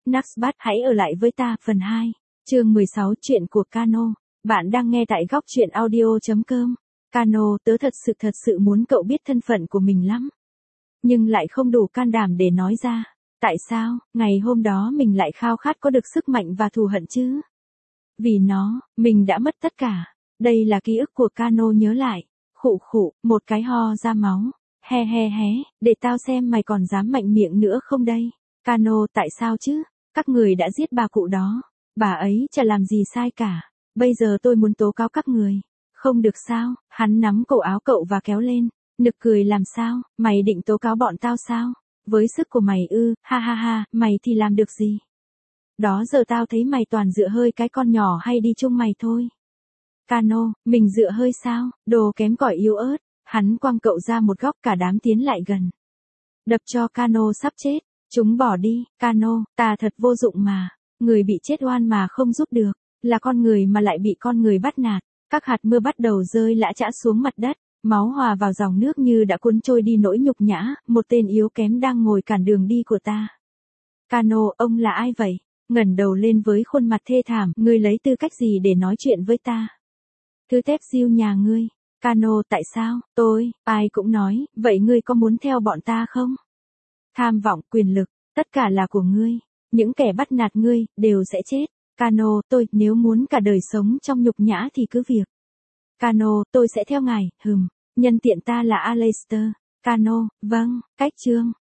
Naxbat hãy ở lại với ta phần 2, chương 16 chuyện của Cano. Bạn đang nghe tại góc truyện audio.com. Cano, tớ thật sự muốn cậu biết thân phận của mình lắm. Nhưng lại không đủ can đảm để nói ra. Tại sao, ngày hôm đó mình lại khao khát có được sức mạnh và thù hận chứ? Vì nó, mình đã mất tất cả. Đây là ký ức của Cano nhớ lại. Khụ khụ, một cái ho ra máu. He, để tao xem mày còn dám mạnh miệng nữa không đây. Cano, tại sao chứ? Các người đã giết bà cụ đó. Bà ấy chả làm gì sai cả. Bây giờ tôi muốn tố cáo các người. Không được sao? Hắn nắm cổ áo cậu và kéo lên. Nực cười làm sao? Mày định tố cáo bọn tao sao? Với sức của mày ư? Ha, mày thì làm được gì? Đó giờ tao thấy mày toàn dựa hơi cái con nhỏ hay đi chung mày thôi. Cano, mình dựa hơi sao? Đồ kém cỏi yếu ớt. Hắn quăng cậu ra một góc, cả đám tiến lại gần. Đập cho Cano sắp chết. Chúng bỏ đi. Cano, ta thật vô dụng mà. Người bị chết oan mà không giúp được. Là con người mà lại bị con người bắt nạt. Các hạt mưa bắt đầu rơi lã chã xuống mặt đất. Máu hòa vào dòng nước như đã cuốn trôi đi nỗi nhục nhã. Một tên yếu kém đang ngồi cản đường đi của ta. Cano, ông là ai vậy? Ngẩng đầu lên với khuôn mặt thê thảm. Ngươi lấy tư cách gì để nói chuyện với ta? Thứ tép diêu nhà ngươi. Cano, tại sao? Ai cũng nói, vậy ngươi có muốn theo bọn ta không? Tham vọng, quyền lực, tất cả là của ngươi. Những kẻ bắt nạt ngươi, đều sẽ chết. Cano, nếu muốn cả đời sống trong nhục nhã thì cứ việc. Cano, tôi sẽ theo ngài, nhân tiện ta là Aleister. Cano, vâng, cách chương.